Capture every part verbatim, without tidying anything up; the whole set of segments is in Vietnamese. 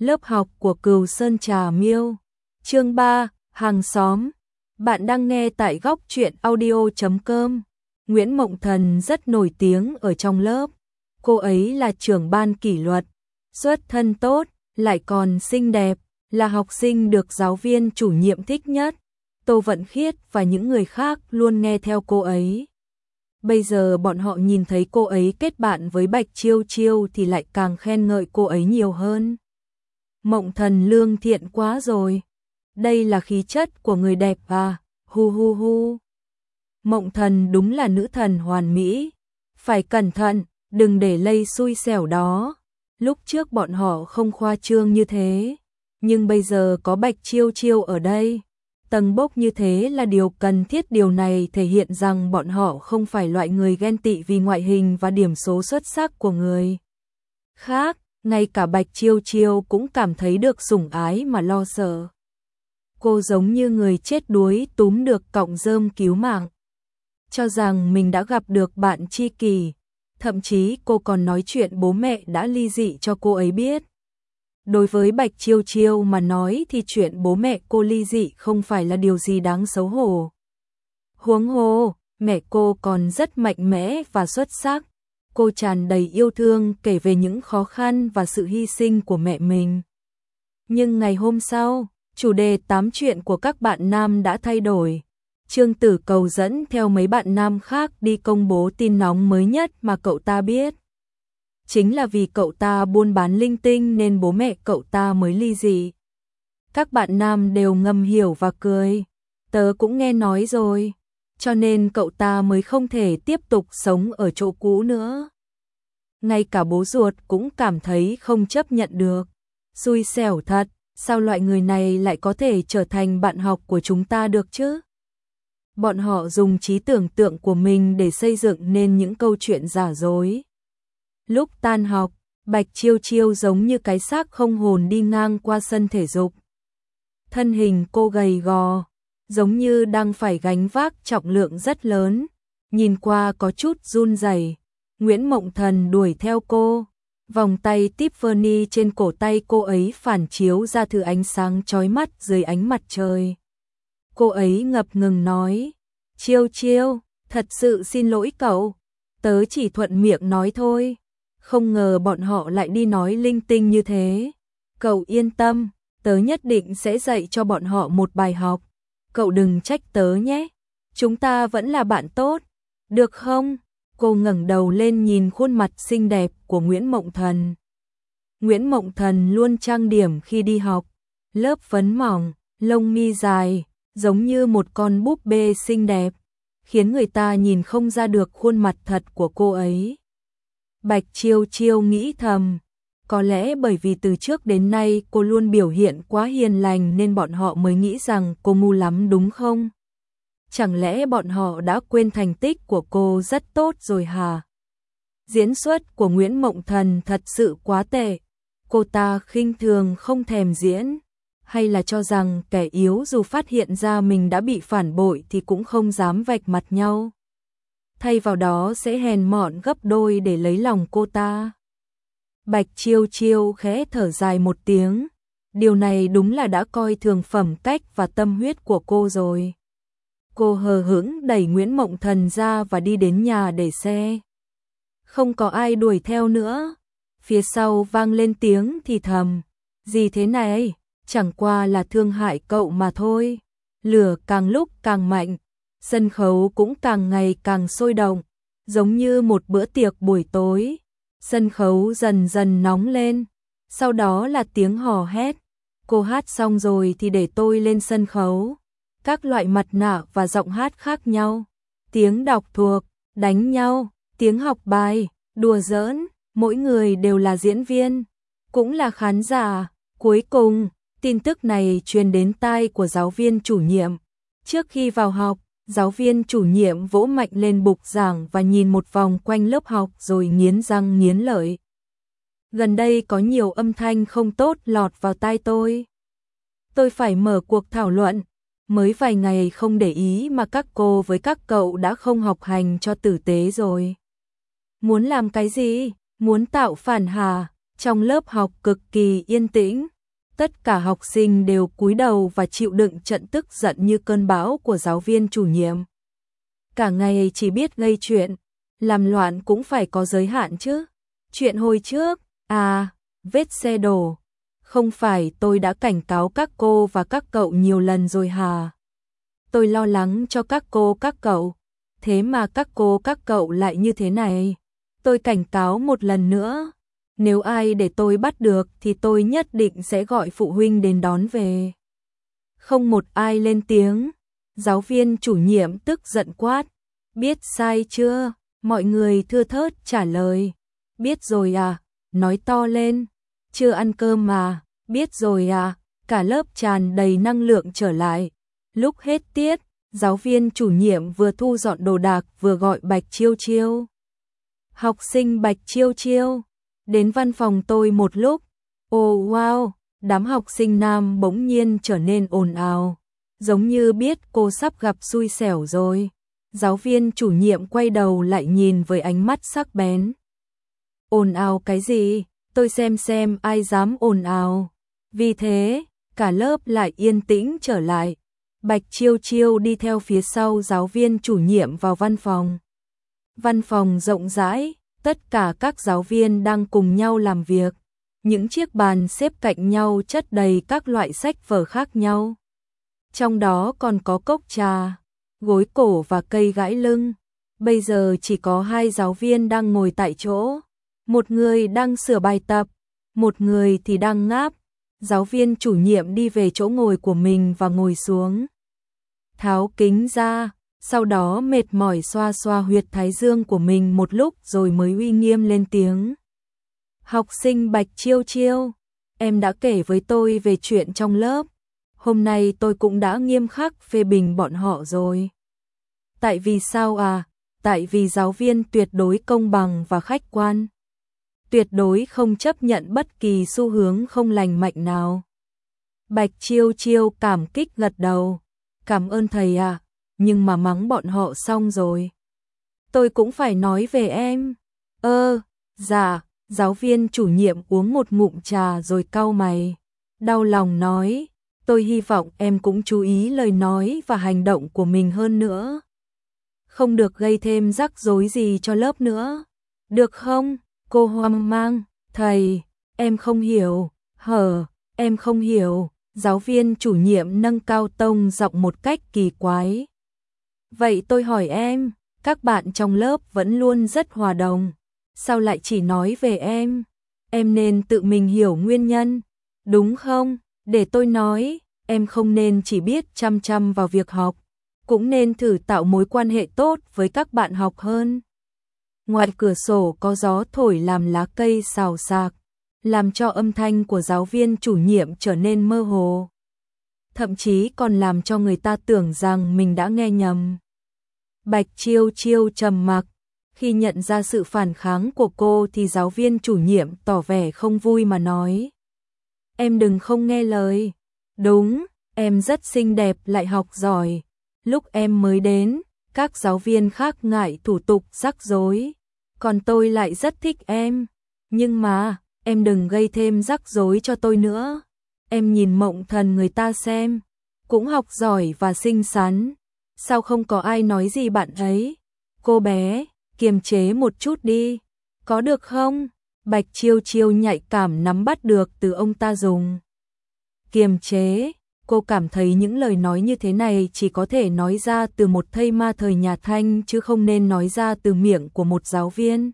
Lớp học của Cừu Sơn Trà Miêu. Chương ba, hàng xóm. Bạn đang nghe tại góc truyện audio chấm com. Nguyễn Mộng Thần rất nổi tiếng ở trong lớp. Cô ấy là trưởng ban kỷ luật, xuất thân tốt, lại còn xinh đẹp, là học sinh được giáo viên chủ nhiệm thích nhất. Tô Vận Khiết và những người khác luôn nghe theo cô ấy. Bây giờ bọn họ nhìn thấy cô ấy kết bạn với Bạch Chiêu Chiêu thì lại càng khen ngợi cô ấy nhiều hơn. Mộng Thần lương thiện quá rồi. Đây là khí chất của người đẹp à, hu hu hu. Mộng Thần đúng là nữ thần hoàn mỹ. Phải cẩn thận, đừng để lây xui xẻo đó. Lúc trước bọn họ không khoa trương như thế, nhưng bây giờ có Bạch Chiêu Chiêu ở đây. Tầng bốc như thế là điều cần thiết, điều này thể hiện rằng bọn họ không phải loại người ghen tị vì ngoại hình và điểm số xuất sắc của người khác, ngay cả Bạch Chiêu Chiêu cũng cảm thấy được sủng ái mà lo sợ. Cô giống như người chết đuối túm được cọng rơm cứu mạng, cho rằng mình đã gặp được bạn tri kỷ, thậm chí cô còn nói chuyện bố mẹ đã ly dị cho cô ấy biết. Đối với Bạch Chiêu Chiêu mà nói thì chuyện bố mẹ cô ly dị không phải là điều gì đáng xấu hổ. Huống hồ, mẹ cô còn rất mạnh mẽ và xuất sắc. Cô tràn đầy yêu thương kể về những khó khăn và sự hy sinh của mẹ mình. Nhưng ngày hôm sau, chủ đề tám chuyện của các bạn nam đã thay đổi. Trương Tử Cầu dẫn theo mấy bạn nam khác đi công bố tin nóng mới nhất mà cậu ta biết. Chính là vì cậu ta buôn bán linh tinh nên bố mẹ cậu ta mới ly dị. Các bạn nam đều ngầm hiểu và cười. Tớ cũng nghe nói rồi, cho nên cậu ta mới không thể tiếp tục sống ở chỗ cũ nữa. Ngay cả bố ruột cũng cảm thấy không chấp nhận được. Xui xẻo thật, sao loại người này lại có thể trở thành bạn học của chúng ta được chứ? Bọn họ dùng trí tưởng tượng của mình để xây dựng nên những câu chuyện giả dối. Lúc tan học, Bạch Chiêu Chiêu giống như cái xác không hồn đi ngang qua sân thể dục. Thân hình cô gầy gò, giống như đang phải gánh vác trọng lượng rất lớn, nhìn qua có chút run rẩy. Nguyễn Mộng Thần đuổi theo cô, vòng tay Tiffany trên cổ tay cô ấy phản chiếu ra thứ ánh sáng chói mắt dưới ánh mặt trời. Cô ấy ngập ngừng nói, Chiêu Chiêu, thật sự xin lỗi cậu, tớ chỉ thuận miệng nói thôi. Không ngờ bọn họ lại đi nói linh tinh như thế. Cậu yên tâm, tớ nhất định sẽ dạy cho bọn họ một bài học. Cậu đừng trách tớ nhé, chúng ta vẫn là bạn tốt, được không? Cô ngẩng đầu lên nhìn khuôn mặt xinh đẹp của Nguyễn Mộng Thần. Nguyễn Mộng Thần luôn trang điểm khi đi học, lớp phấn mỏng, lông mi dài, giống như một con búp bê xinh đẹp, khiến người ta nhìn không ra được khuôn mặt thật của cô ấy. Bạch Chiêu Chiêu nghĩ thầm, có lẽ bởi vì từ trước đến nay cô luôn biểu hiện quá hiền lành nên bọn họ mới nghĩ rằng cô ngu lắm đúng không? Chẳng lẽ bọn họ đã quên thành tích của cô rất tốt rồi hả? Diễn xuất của Nguyễn Mộng Thần thật sự quá tệ. Cô ta khinh thường không thèm diễn, hay là cho rằng kẻ yếu dù phát hiện ra mình đã bị phản bội thì cũng không dám vạch mặt nhau. Thay vào đó sẽ hèn mọn gấp đôi để lấy lòng cô ta. Bạch Chiêu Chiêu khẽ thở dài một tiếng. Điều này đúng là đã coi thường phẩm cách và tâm huyết của cô rồi. Cô hờ hững đẩy Nguyễn Mộng Thần ra và đi đến nhà để xe. Không có ai đuổi theo nữa. Phía sau vang lên tiếng thì thầm. Gì thế này? Chẳng qua là thương hại cậu mà thôi. Lửa càng lúc càng mạnh. Sân khấu cũng càng ngày càng sôi động, giống như một bữa tiệc buổi tối. Sân khấu dần dần nóng lên, sau đó là tiếng hò hét. Cô hát xong rồi thì để tôi lên sân khấu. Các loại mặt nạ và giọng hát khác nhau, tiếng đọc thuộc, đánh nhau, tiếng học bài, đùa giỡn, mỗi người đều là diễn viên, cũng là khán giả. Cuối cùng, tin tức này truyền đến tai của giáo viên chủ nhiệm. Trước khi vào học, giáo viên chủ nhiệm vỗ mạnh lên bục giảng và nhìn một vòng quanh lớp học rồi nghiến răng nghiến lợi. Gần đây có nhiều âm thanh không tốt lọt vào tai tôi. Tôi phải mở cuộc thảo luận. Mới vài ngày không để ý mà các cô với các cậu đã không học hành cho tử tế rồi. Muốn làm cái gì? Muốn tạo phản hà? Trong lớp học cực kỳ yên tĩnh, tất cả học sinh đều cúi đầu và chịu đựng trận tức giận như cơn bão của giáo viên chủ nhiệm. Cả ngày chỉ biết gây chuyện, làm loạn cũng phải có giới hạn chứ. Chuyện hồi trước, à, vết xe đổ, không phải tôi đã cảnh cáo các cô và các cậu nhiều lần rồi hả? Tôi lo lắng cho các cô các cậu, thế mà các cô các cậu lại như thế này. Tôi cảnh cáo một lần nữa, nếu ai để tôi bắt được thì tôi nhất định sẽ gọi phụ huynh đến đón về. Không một ai lên tiếng, giáo viên chủ nhiệm tức giận quát, biết sai chưa? Mọi người thưa thớt trả lời, biết rồi à, nói to lên, chưa ăn cơm mà, biết rồi à, cả lớp tràn đầy năng lượng trở lại. Lúc hết tiết, giáo viên chủ nhiệm vừa thu dọn đồ đạc vừa gọi Bạch Chiêu Chiêu. Học sinh Bạch Chiêu Chiêu, đến văn phòng tôi một lúc. Ồ oh, wow, đám học sinh nam bỗng nhiên trở nên ồn ào, giống như biết cô sắp gặp xui xẻo rồi. Giáo viên chủ nhiệm quay đầu lại nhìn với ánh mắt sắc bén. Ồn ào cái gì? Tôi xem xem ai dám ồn ào. Vì thế, cả lớp lại yên tĩnh trở lại. Bạch Chiêu Chiêu đi theo phía sau giáo viên chủ nhiệm vào văn phòng. Văn phòng rộng rãi, tất cả các giáo viên đang cùng nhau làm việc. Những chiếc bàn xếp cạnh nhau chất đầy các loại sách vở khác nhau. Trong đó còn có cốc trà, gối cổ và cây gãi lưng. Bây giờ chỉ có hai giáo viên đang ngồi tại chỗ. Một người đang sửa bài tập, một người thì đang ngáp. Giáo viên chủ nhiệm đi về chỗ ngồi của mình và ngồi xuống. Tháo kính ra, sau đó mệt mỏi xoa xoa huyệt thái dương của mình một lúc rồi mới uy nghiêm lên tiếng. Học sinh Bạch Chiêu Chiêu, em đã kể với tôi về chuyện trong lớp. Hôm nay tôi cũng đã nghiêm khắc phê bình bọn họ rồi. Tại vì sao à? Tại vì giáo viên tuyệt đối công bằng và khách quan. Tuyệt đối không chấp nhận bất kỳ xu hướng không lành mạnh nào. Bạch Chiêu Chiêu cảm kích gật đầu. Cảm ơn thầy à, nhưng mà mắng bọn họ xong rồi. Tôi cũng phải nói về em. Ơ, dạ, giáo viên chủ nhiệm uống một ngụm trà rồi cau mày. Đau lòng nói, tôi hy vọng em cũng chú ý lời nói và hành động của mình hơn nữa. Không được gây thêm rắc rối gì cho lớp nữa. Được không? Cô hoang mang, thầy, em không hiểu, hở, em không hiểu. Giáo viên chủ nhiệm nâng cao tông giọng một cách kỳ quái. Vậy tôi hỏi em, các bạn trong lớp vẫn luôn rất hòa đồng. Sao lại chỉ nói về em? Em nên tự mình hiểu nguyên nhân, đúng không? Để tôi nói, em không nên chỉ biết chăm chăm vào việc học, cũng nên thử tạo mối quan hệ tốt với các bạn học hơn. Ngoài cửa sổ có gió thổi làm lá cây xào xạc, làm cho âm thanh của giáo viên chủ nhiệm trở nên mơ hồ. Thậm chí còn làm cho người ta tưởng rằng mình đã nghe nhầm. Bạch Chiêu Chiêu trầm mặc. Khi nhận ra sự phản kháng của cô thì giáo viên chủ nhiệm tỏ vẻ không vui mà nói. Em đừng không nghe lời. Đúng, em rất xinh đẹp lại học giỏi. Lúc em mới đến, các giáo viên khác ngại thủ tục rắc rối. Còn tôi lại rất thích em. Nhưng mà, em đừng gây thêm rắc rối cho tôi nữa. Em nhìn Mộng Thần người ta xem, cũng học giỏi và xinh xắn. Sao không có ai nói gì bạn ấy? Cô bé, kiềm chế một chút đi. Có được không? Bạch Chiêu Chiêu nhạy cảm nắm bắt được từ ông ta dùng. Kiềm chế, cô cảm thấy những lời nói như thế này chỉ có thể nói ra từ một thây ma thời nhà Thanh chứ không nên nói ra từ miệng của một giáo viên.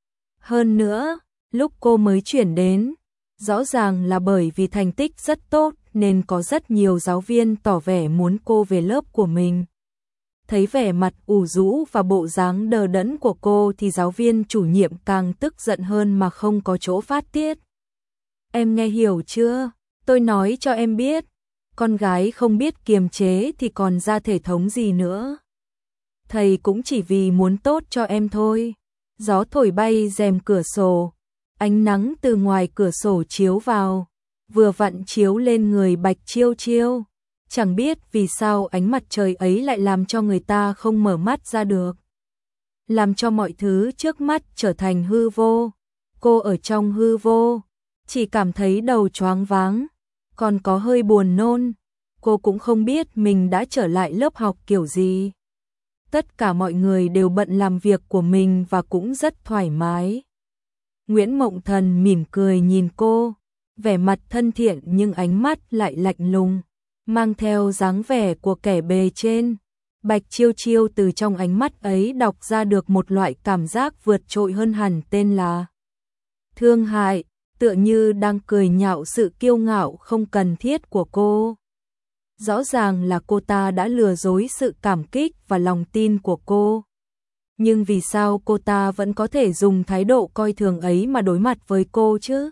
Hơn nữa, lúc cô mới chuyển đến, rõ ràng là bởi vì thành tích rất tốt nên có rất nhiều giáo viên tỏ vẻ muốn cô về lớp của mình. Thấy vẻ mặt ủ rũ và bộ dáng đờ đẫn của cô thì giáo viên chủ nhiệm càng tức giận hơn mà không có chỗ phát tiết. Em nghe hiểu chưa? Tôi nói cho em biết, con gái không biết kiềm chế thì còn ra thể thống gì nữa. Thầy cũng chỉ vì muốn tốt cho em thôi. Gió thổi bay rèm cửa sổ, ánh nắng từ ngoài cửa sổ chiếu vào, vừa vặn chiếu lên người Bạch Chiêu Chiêu. Chẳng biết vì sao ánh mặt trời ấy lại làm cho người ta không mở mắt ra được. Làm cho mọi thứ trước mắt trở thành hư vô. Cô ở trong hư vô, chỉ cảm thấy đầu choáng váng, còn có hơi buồn nôn. Cô cũng không biết mình đã trở lại lớp học kiểu gì. Tất cả mọi người đều bận làm việc của mình và cũng rất thoải mái. Nguyễn Mộng Thần mỉm cười nhìn cô, vẻ mặt thân thiện nhưng ánh mắt lại lạnh lùng, mang theo dáng vẻ của kẻ bề trên. Bạch Chiêu Chiêu từ trong ánh mắt ấy đọc ra được một loại cảm giác vượt trội hơn hẳn tên là thương hại, tựa như đang cười nhạo sự kiêu ngạo không cần thiết của cô. Rõ ràng là cô ta đã lừa dối sự cảm kích và lòng tin của cô. Nhưng vì sao cô ta vẫn có thể dùng thái độ coi thường ấy mà đối mặt với cô chứ?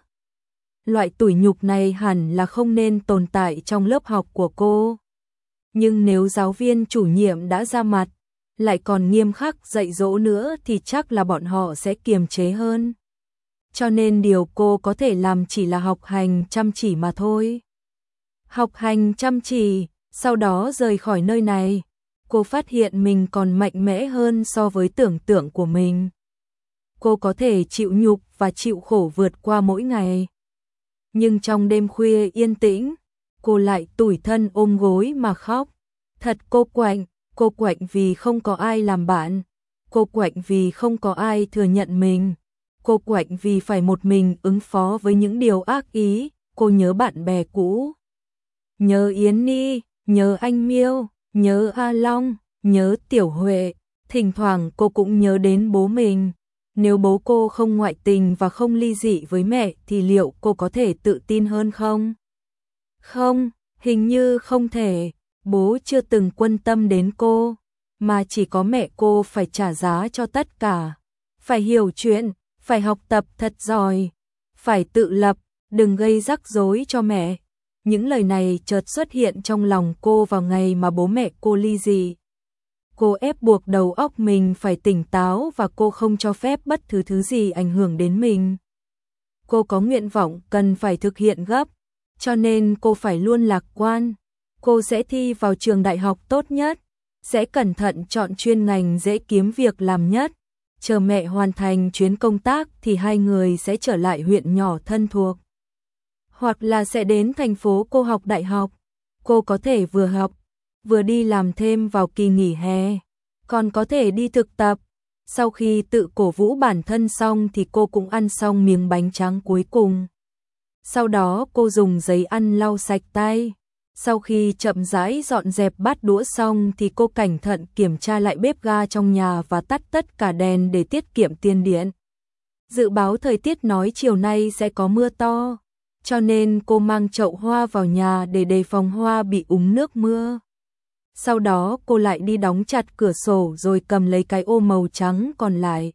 Loại tủi nhục này hẳn là không nên tồn tại trong lớp học của cô. Nhưng nếu giáo viên chủ nhiệm đã ra mặt, lại còn nghiêm khắc dạy dỗ nữa thì chắc là bọn họ sẽ kiềm chế hơn. Cho nên điều cô có thể làm chỉ là học hành chăm chỉ mà thôi. Học hành chăm chỉ, sau đó rời khỏi nơi này. Cô phát hiện mình còn mạnh mẽ hơn so với tưởng tượng của mình. Cô có thể chịu nhục và chịu khổ vượt qua mỗi ngày. Nhưng trong đêm khuya yên tĩnh, cô lại tủi thân ôm gối mà khóc. Thật cô quạnh, cô quạnh vì không có ai làm bạn. Cô quạnh vì không có ai thừa nhận mình. Cô quạnh vì phải một mình ứng phó với những điều ác ý. Cô nhớ bạn bè cũ. Nhớ Yến Ni, nhớ anh Miêu, nhớ A Long, nhớ Tiểu Huệ. Thỉnh thoảng cô cũng nhớ đến bố mình. Nếu bố cô không ngoại tình và không ly dị với mẹ thì liệu cô có thể tự tin hơn không? Không, hình như không thể. Bố chưa từng quan tâm đến cô, mà chỉ có mẹ cô phải trả giá cho tất cả. Phải hiểu chuyện, phải học tập thật giỏi, phải tự lập, đừng gây rắc rối cho mẹ. Những lời này chợt xuất hiện trong lòng cô vào ngày mà bố mẹ cô ly dị. Cô ép buộc đầu óc mình phải tỉnh táo và cô không cho phép bất cứ thứ gì ảnh hưởng đến mình. Cô có nguyện vọng cần phải thực hiện gấp, cho nên cô phải luôn lạc quan. Cô sẽ thi vào trường đại học tốt nhất, sẽ cẩn thận chọn chuyên ngành dễ kiếm việc làm nhất. Chờ mẹ hoàn thành chuyến công tác thì hai người sẽ trở lại huyện nhỏ thân thuộc. Hoặc là sẽ đến thành phố cô học đại học. Cô có thể vừa học, vừa đi làm thêm vào kỳ nghỉ hè, còn có thể đi thực tập. Sau khi tự cổ vũ bản thân xong thì cô cũng ăn xong miếng bánh tráng cuối cùng. Sau đó cô dùng giấy ăn lau sạch tay. Sau khi chậm rãi dọn dẹp bát đũa xong thì cô cẩn thận kiểm tra lại bếp ga trong nhà và tắt tất cả đèn để tiết kiệm tiền điện. Dự báo thời tiết nói chiều nay sẽ có mưa to, cho nên cô mang chậu hoa vào nhà để đề phòng hoa bị úng nước mưa. Sau đó cô lại đi đóng chặt cửa sổ rồi cầm lấy cái ô màu trắng còn lại.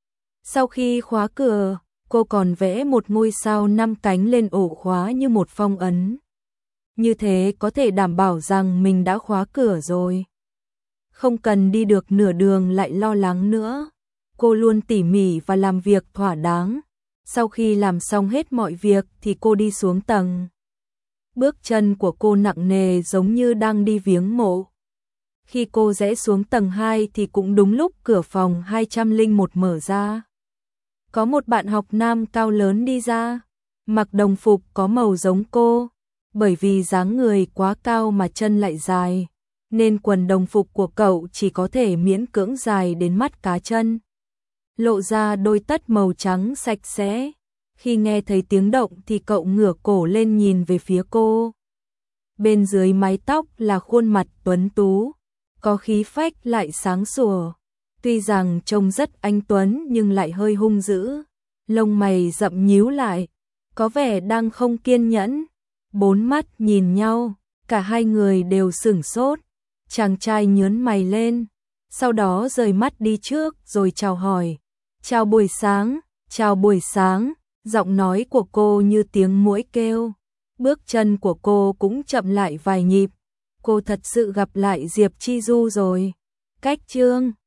Sau khi khóa cửa, cô còn vẽ một ngôi sao năm cánh lên ổ khóa như một phong ấn. Như thế có thể đảm bảo rằng mình đã khóa cửa rồi. Không cần đi được nửa đường lại lo lắng nữa. Cô luôn tỉ mỉ và làm việc thỏa đáng. Sau khi làm xong hết mọi việc thì cô đi xuống tầng. Bước chân của cô nặng nề giống như đang đi viếng mộ. Khi cô rẽ xuống tầng hai thì cũng đúng lúc cửa phòng hai không một mở ra. Có một bạn học nam cao lớn đi ra, mặc đồng phục có màu giống cô. Bởi vì dáng người quá cao mà chân lại dài, nên quần đồng phục của cậu chỉ có thể miễn cưỡng dài đến mắt cá chân. Lộ ra đôi tất màu trắng sạch sẽ. Khi nghe thấy tiếng động thì cậu ngửa cổ lên nhìn về phía cô. Bên dưới mái tóc là khuôn mặt tuấn tú, có khí phách lại sáng sủa. Tuy rằng trông rất anh tuấn nhưng lại hơi hung dữ. Lông mày rậm nhíu lại, có vẻ đang không kiên nhẫn. Bốn mắt nhìn nhau, cả hai người đều sửng sốt. Chàng trai nhướng mày lên, sau đó rời mắt đi trước rồi chào hỏi. Chào buổi sáng, chào buổi sáng, giọng nói của cô như tiếng muỗi kêu. Bước chân của cô cũng chậm lại vài nhịp. Cô thật sự gặp lại Diệp Chi Du rồi. Cách chương